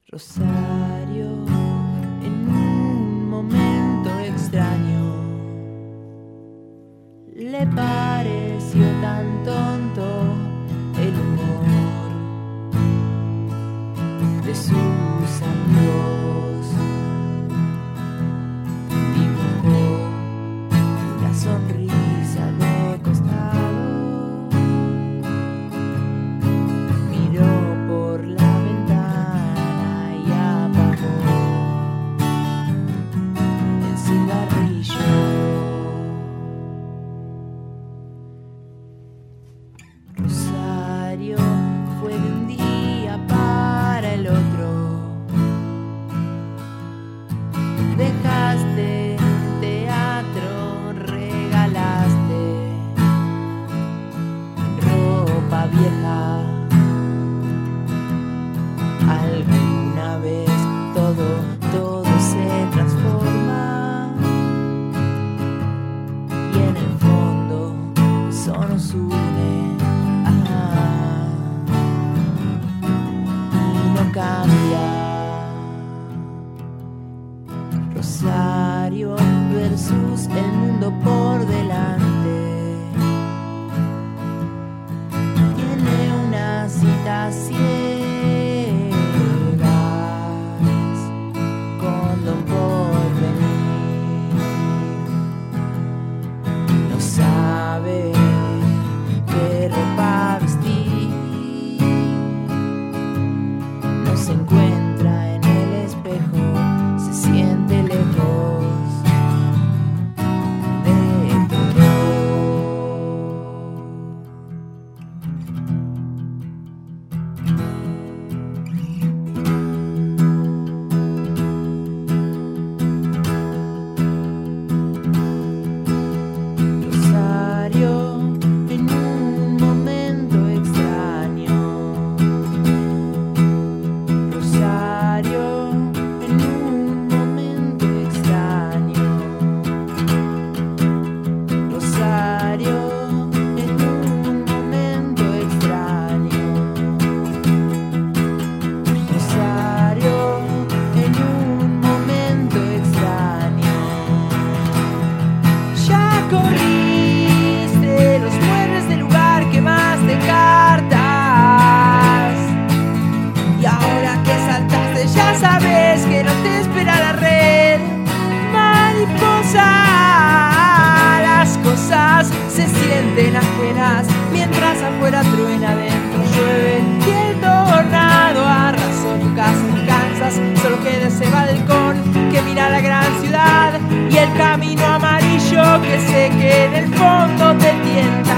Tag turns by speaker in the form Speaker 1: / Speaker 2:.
Speaker 1: Rosario, en un momento extraño, le pareció tan tonto el humor de sus amigos. Dibujó una sonrisa de costado, miró por la ventana y apagó el cigarrillo. Rosario fue de un día para el otro. Dejaste teatro, regalaste ropa vieja. Alguna vez todo se transforma y en el fondo eso nos une. Y no cambia. Rosario versus el mundo por delante. Tiene una cita ciegas con Don Porvenir. No sabe qué ropa vestir. No se encuentra en el espejo, se siente lejos de todo. Rosario, en un momento extraño. Rosario, en un momento extraño. Rosario, en un momento extraño. Rosario, en un momento extraño. Ya corriste los muebles del lugar, quemaste cartas. Y ahora que saltaste ya sabes que no te espera la red. Mariposa, las cosas se sienten ajenas mientras afuera truena, adentro llueve y el tornado arrasó tu casa en Kansas. Solo queda ese balcón que mira la gran ciudad y el camino amarillo que sé que en el fondo te tienta